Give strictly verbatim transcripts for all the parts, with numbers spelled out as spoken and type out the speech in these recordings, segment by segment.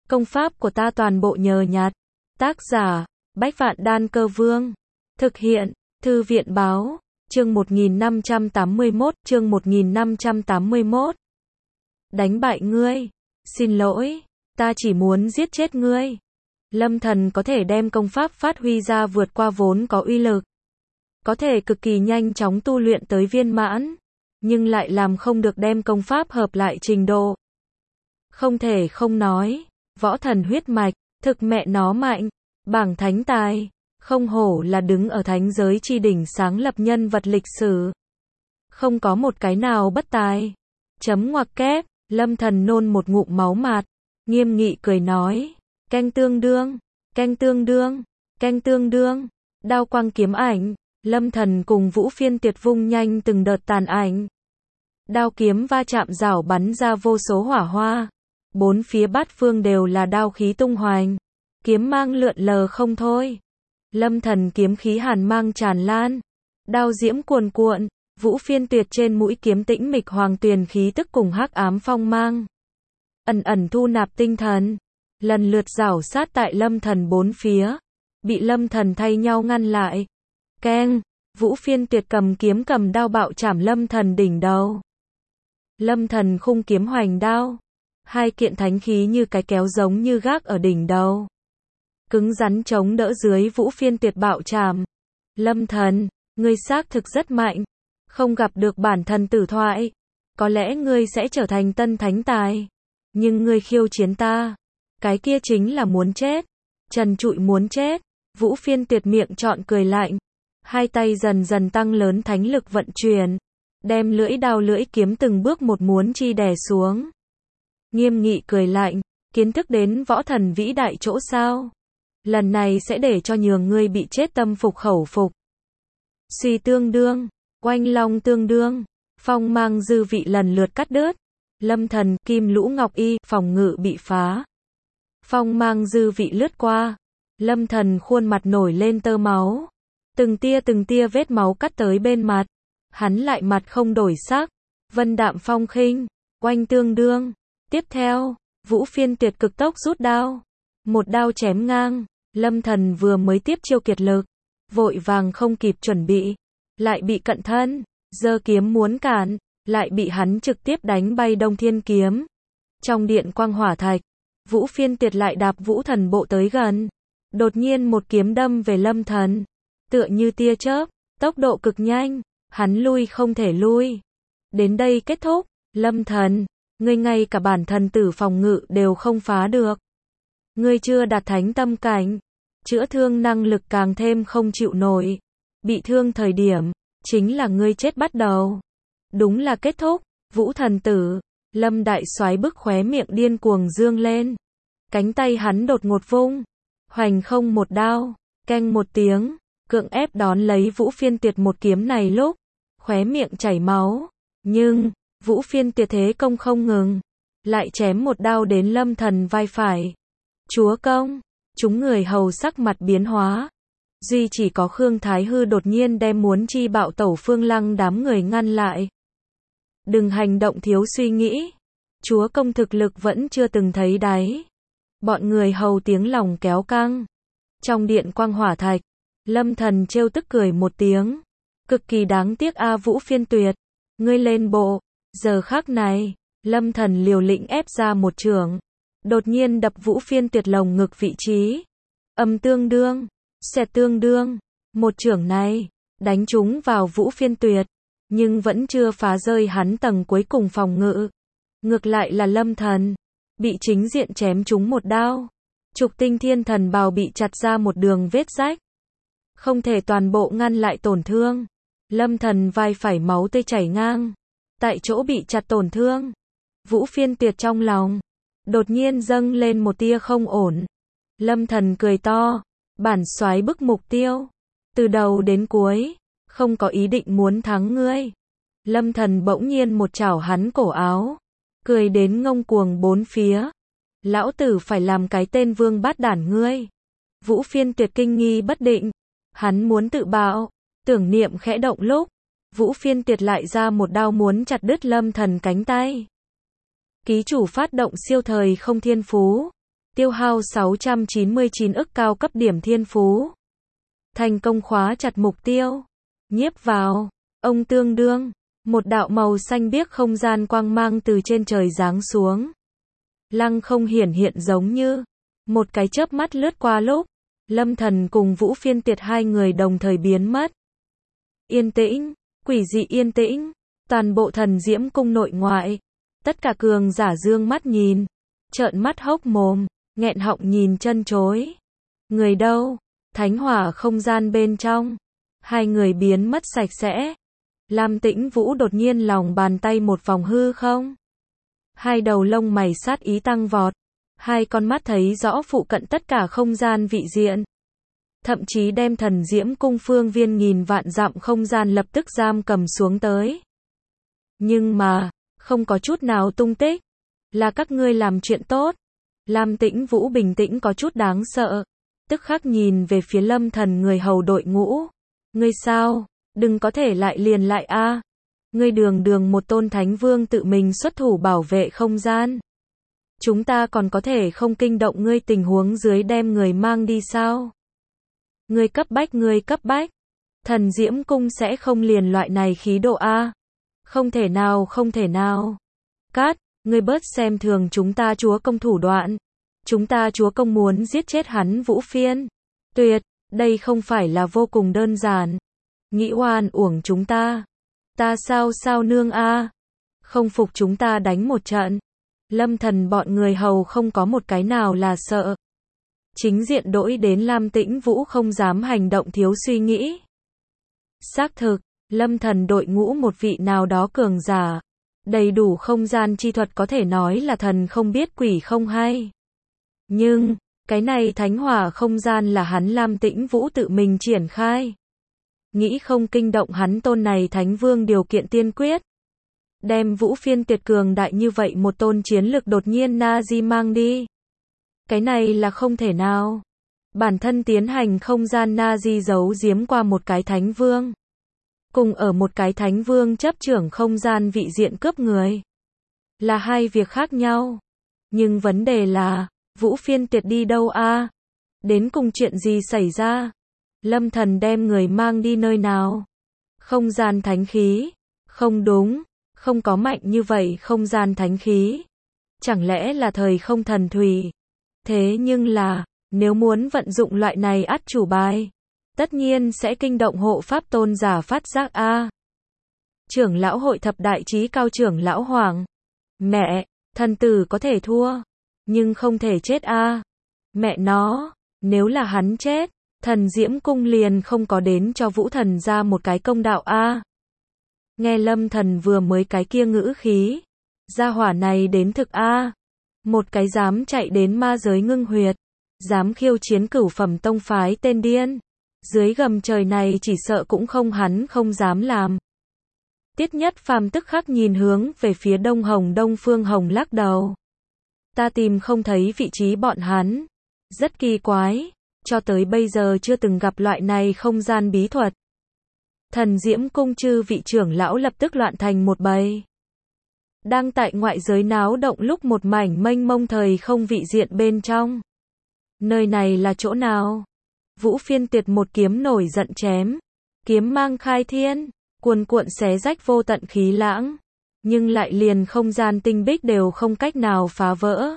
Công pháp của ta toàn bộ nhờ nhặt. Tác giả, Bách Vạn Đan Cơ Vương. Thực hiện, Thư viện Báo. Chương một nghìn năm trăm tám mươi mốt, chương một nghìn năm trăm tám mươi mốt. Đánh bại ngươi. Xin lỗi, ta chỉ muốn giết chết ngươi. Lâm Thần có thể đem công pháp phát huy ra vượt qua vốn có uy lực. Có thể cực kỳ nhanh chóng tu luyện tới viên mãn, nhưng lại làm không được đem công pháp hợp lại trình độ. Không thể không nói, võ thần huyết mạch, thực mẹ nó mạnh, bảng thánh tài, không hổ là đứng ở thánh giới chi đỉnh sáng lập nhân vật lịch sử. Không có một cái nào bất tài. Chấm ngoặc kép, Lâm Thần nôn một ngụm máu mạt, nghiêm nghị cười nói, canh tương đương, canh tương đương, canh tương đương, đao quang kiếm ảnh, Lâm Thần cùng Vũ Phiên Tuyệt vung nhanh từng đợt tàn ảnh. Đao kiếm va chạm rảo bắn ra vô số hỏa hoa. Bốn phía bát phương đều là đao khí tung hoành, kiếm mang lượn lờ không thôi. Lâm Thần kiếm khí hàn mang tràn lan, đao diễm cuồn cuộn, Vũ Phiên Tuyệt trên mũi kiếm tĩnh mịch hoàng tuyền khí tức cùng hắc ám phong mang, ẩn ẩn thu nạp tinh thần, lần lượt rảo sát tại Lâm Thần bốn phía, bị Lâm Thần thay nhau ngăn lại. Keng, Vũ Phiên Tuyệt cầm kiếm cầm đao bạo chảm Lâm Thần đỉnh đầu. Lâm Thần khung kiếm hoành đao, hai kiện thánh khí như cái kéo giống như gác ở đỉnh đầu, cứng rắn chống đỡ dưới Vũ Phiên Tuyệt bạo chảm. Lâm Thần, ngươi xác thực rất mạnh, không gặp được bản thân tử thoại, có lẽ ngươi sẽ trở thành tân thánh tài, nhưng ngươi khiêu chiến ta, cái kia chính là muốn chết, trần trụi muốn chết. Vũ Phiên Tuyệt miệng trọn cười lạnh, hai tay dần dần tăng lớn thánh lực vận chuyển, đem lưỡi đao lưỡi kiếm từng bước một muốn chi đè xuống. Nghiêm nghị cười lạnh, kiến thức đến võ thần vĩ đại chỗ sao? Lần này sẽ để cho nhường ngươi bị chết tâm phục khẩu phục. Suy tương đương, oanh long tương đương, phong mang dư vị lần lượt cắt đứt. Lâm Thần, kim lũ ngọc y, phòng ngự bị phá. Phong mang dư vị lướt qua. Lâm Thần khuôn mặt nổi lên tơ máu. Từng tia từng tia vết máu cắt tới bên mặt. Hắn lại mặt không đổi sắc. Vân đạm phong khinh, oanh tương đương. Tiếp theo, Vũ Phiên Tuyệt cực tốc rút đao. Một đao chém ngang, Lâm Thần vừa mới tiếp chiêu kiệt lực, vội vàng không kịp chuẩn bị, lại bị cận thân, giơ kiếm muốn cản, lại bị hắn trực tiếp đánh bay Đông Thiên kiếm. Trong điện quang hỏa thạch, Vũ Phiên Tuyệt lại đạp Vũ Thần bộ tới gần, đột nhiên một kiếm đâm về Lâm Thần, tựa như tia chớp, tốc độ cực nhanh, hắn lui không thể lui. Đến đây kết thúc, Lâm Thần, ngươi ngay cả bản thần tử phòng ngự đều không phá được. Ngươi chưa đạt thánh tâm cảnh, chữa thương năng lực càng thêm không chịu nổi. Bị thương thời điểm, chính là ngươi chết bắt đầu. Đúng là kết thúc, Vũ thần tử. Lâm đại soái bức khóe miệng điên cuồng dương lên. Cánh tay hắn đột ngột vung, hoành không một đao, keng một tiếng, cưỡng ép đón lấy Vũ Phiên Tuyệt một kiếm này lúc, khóe miệng chảy máu. Nhưng, Vũ Phiên Tuyệt thế công không ngừng, lại chém một đao đến Lâm Thần vai phải. Chúa công, chúng người hầu sắc mặt biến hóa. Duy chỉ có Khương Thái Hư đột nhiên đem muốn chi bạo tẩu Phương Lăng đám người ngăn lại. Đừng hành động thiếu suy nghĩ. Chúa công thực lực vẫn chưa từng thấy đáy. Bọn người hầu tiếng lòng kéo căng. Trong điện quang hỏa thạch, Lâm Thần trêu tức cười một tiếng. Cực kỳ đáng tiếc a Vũ Phiên Tuyệt. Ngươi lên bộ. Giờ khắc này, Lâm Thần liều lĩnh ép ra một chưởng, đột nhiên đập Vũ Phiên Tuyệt lồng ngực vị trí. Âm tương đương, xẹt tương đương, một chưởng này, đánh trúng vào Vũ Phiên Tuyệt, nhưng vẫn chưa phá rơi hắn tầng cuối cùng phòng ngự. Ngược lại là Lâm Thần, bị chính diện chém trúng một đao. Trục tinh thiên thần bào bị chặt ra một đường vết rách. Không thể toàn bộ ngăn lại tổn thương. Lâm Thần vai phải máu tươi chảy ngang. Tại chỗ bị chặt tổn thương. Vũ Phiên Tuyệt trong lòng đột nhiên dâng lên một tia không ổn. Lâm Thần cười to, bản soái bức mục tiêu, từ đầu đến cuối không có ý định muốn thắng ngươi. Lâm Thần bỗng nhiên một chảo hắn cổ áo, cười đến ngông cuồng bốn phía. Lão tử phải làm cái tên vương bát đản ngươi. Vũ Phiên Tuyệt kinh nghi bất định, hắn muốn tự bạo, tưởng niệm khẽ động lúc, Vũ Phiên Tuyệt lại ra một đao muốn chặt đứt Lâm Thần cánh tay. Ký chủ phát động siêu thời không thiên phú. Tiêu hao sáu trăm chín mươi chín ức cao cấp điểm thiên phú. Thành công khóa chặt mục tiêu. Nhiếp vào. Ông tương đương. Một đạo màu xanh biếc không gian quang mang từ trên trời giáng xuống. Lăng không hiển hiện giống như một cái chớp mắt lướt qua lúc. Lâm Thần cùng Vũ Phiên Tiệt hai người đồng thời biến mất. Yên tĩnh. Quỷ dị yên tĩnh. Toàn bộ thần diễm cung nội ngoại. Tất cả cường giả dương mắt nhìn. Trợn mắt hốc mồm. Nghẹn họng nhìn chân chối. Người đâu? Thánh hỏa không gian bên trong. Hai người biến mất sạch sẽ. Lam Tĩnh Vũ đột nhiên lòng bàn tay một vòng hư không. Hai đầu lông mày sát ý tăng vọt. Hai con mắt thấy rõ phụ cận tất cả không gian vị diện. Thậm chí đem thần diễm cung phương viên nghìn vạn dặm không gian lập tức giam cầm xuống tới. Nhưng mà, không có chút nào tung tích. Là các ngươi làm chuyện tốt. Lam Tĩnh Vũ bình tĩnh có chút đáng sợ. Tức khắc nhìn về phía Lâm Thần người hầu đội ngũ. Ngươi sao? Đừng có thể lại liền lại a. À. Ngươi đường đường một tôn thánh vương tự mình xuất thủ bảo vệ không gian. Chúng ta còn có thể không kinh động ngươi tình huống dưới đem người mang đi sao? Ngươi cấp bách ngươi cấp bách. Thần diễm cung sẽ không liền loại này khí độ a. À. Không thể nào không thể nào. Cát, ngươi bớt xem thường chúng ta chúa công thủ đoạn. Chúng ta chúa công muốn giết chết hắn Vũ Phiên. Tuyệt, đây không phải là vô cùng đơn giản. Nghĩ oan uổng chúng ta. Ta sao sao nương a. À. Không phục chúng ta đánh một trận. Lâm Thần bọn người hầu không có một cái nào là sợ. Chính diện đỗi đến Lam Tĩnh Vũ không dám hành động thiếu suy nghĩ. Xác thực, Lâm Thần đội ngũ một vị nào đó cường giả. Đầy đủ không gian chi thuật có thể nói là thần không biết quỷ không hay. Nhưng, cái này thánh hỏa không gian là hắn Lam Tĩnh Vũ tự mình triển khai. Nghĩ không kinh động hắn tôn này thánh vương điều kiện tiên quyết. Đem Vũ Phiên Tiệt cường đại như vậy một tôn chiến lực đột nhiên Nazi mang đi. Cái này là không thể nào. Bản thân tiến hành không gian Nazi giấu giếm qua một cái thánh vương. Cùng ở một cái thánh vương chấp trưởng không gian vị diện cướp người. Là hai việc khác nhau. Nhưng vấn đề là, Vũ Phiên Tiệt đi đâu a? À? Đến cùng chuyện gì xảy ra? Lâm Thần đem người mang đi nơi nào? Không gian thánh khí? Không đúng, không có mạnh như vậy không gian thánh khí. Chẳng lẽ là thời không thần thủy? Thế nhưng là, nếu muốn vận dụng loại này át chủ bài, tất nhiên sẽ kinh động hộ pháp tôn giả phát giác a. À. Trưởng lão hội thập đại chí cao trưởng lão Hoàng. Mẹ, thần tử có thể thua, nhưng không thể chết a. À. Mẹ nó, nếu là hắn chết, thần diễm cung liền không có đến cho Vũ thần ra một cái công đạo a. À. Nghe Lâm Thần vừa mới cái kia ngữ khí, gia hỏa này đến thực a. À. Một cái dám chạy đến ma giới ngưng huyệt, dám khiêu chiến cửu phẩm tông phái tên điên. Dưới gầm trời này chỉ sợ cũng không hắn không dám làm. Tiết Nhất Phàm tức khắc nhìn hướng về phía Đông Hồng Đông Phương Hồng lắc đầu. Ta tìm không thấy vị trí bọn hắn. Rất kỳ quái, cho tới bây giờ chưa từng gặp loại này không gian bí thuật. Thần Diễm Cung chư vị trưởng lão lập tức loạn thành một bầy. Đang tại ngoại giới náo động lúc một mảnh mênh mông thời không vị diện bên trong. Nơi này là chỗ nào? Vũ Phiên Tiệt một kiếm nổi giận chém. Kiếm mang khai thiên, cuồn cuộn xé rách vô tận khí lãng. Nhưng lại liền không gian tinh bích đều không cách nào phá vỡ.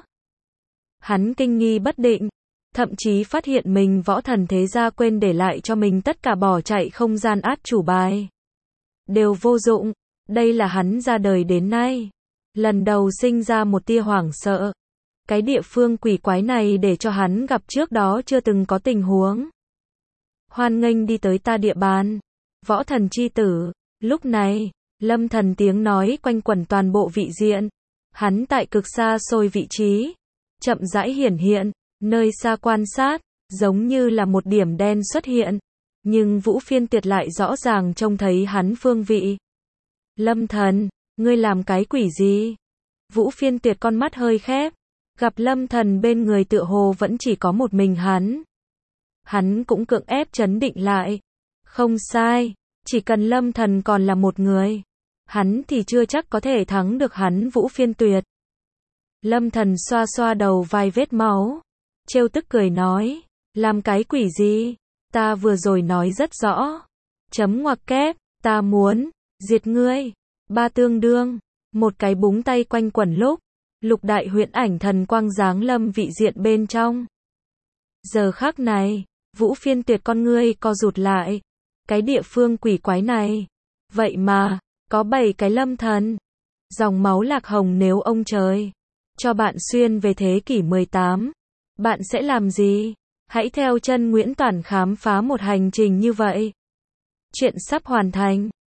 Hắn kinh nghi bất định. Thậm chí phát hiện mình võ thần thế gia quên để lại cho mình tất cả bỏ chạy không gian át chủ bài. Đều vô dụng. Đây là hắn ra đời đến nay. Lần đầu sinh ra một tia hoảng sợ. Cái địa phương quỷ quái này để cho hắn gặp trước đó chưa từng có tình huống. Hoan nghênh đi tới ta địa bàn. Võ thần chi tử. Lúc này, Lâm Thần tiếng nói quanh quẩn toàn bộ vị diện. Hắn tại cực xa xôi vị trí. Chậm rãi hiển hiện. Nơi xa quan sát. Giống như là một điểm đen xuất hiện. Nhưng Vũ Phiên Tiệt lại rõ ràng trông thấy hắn phương vị. Lâm Thần, ngươi làm cái quỷ gì? Vũ Phiên Tiệt con mắt hơi khép. Gặp Lâm Thần bên người tựa hồ vẫn chỉ có một mình hắn. Hắn cũng cưỡng ép trấn định lại. Không sai, chỉ cần Lâm Thần còn là một người, hắn thì chưa chắc có thể thắng được hắn Vũ Phiên Tuyệt. Lâm Thần xoa xoa đầu vài vết máu, trêu tức cười nói, làm cái quỷ gì, ta vừa rồi nói rất rõ. Chấm ngoặc kép, ta muốn diệt ngươi. Ba tương đương, một cái búng tay quanh quẩn lúc, lục đại huyễn ảnh thần quang giáng lâm vị diện bên trong. Giờ khắc này, Vũ Phiên Tuyệt con ngươi co rụt lại. Cái địa phương quỷ quái này, vậy mà, có bảy cái lâm thần. Dòng máu lạc hồng, nếu ông trời cho bạn xuyên về thế kỷ mười tám, bạn sẽ làm gì? Hãy theo chân Nguyễn Toản khám phá một hành trình như vậy. Chuyện sắp hoàn thành.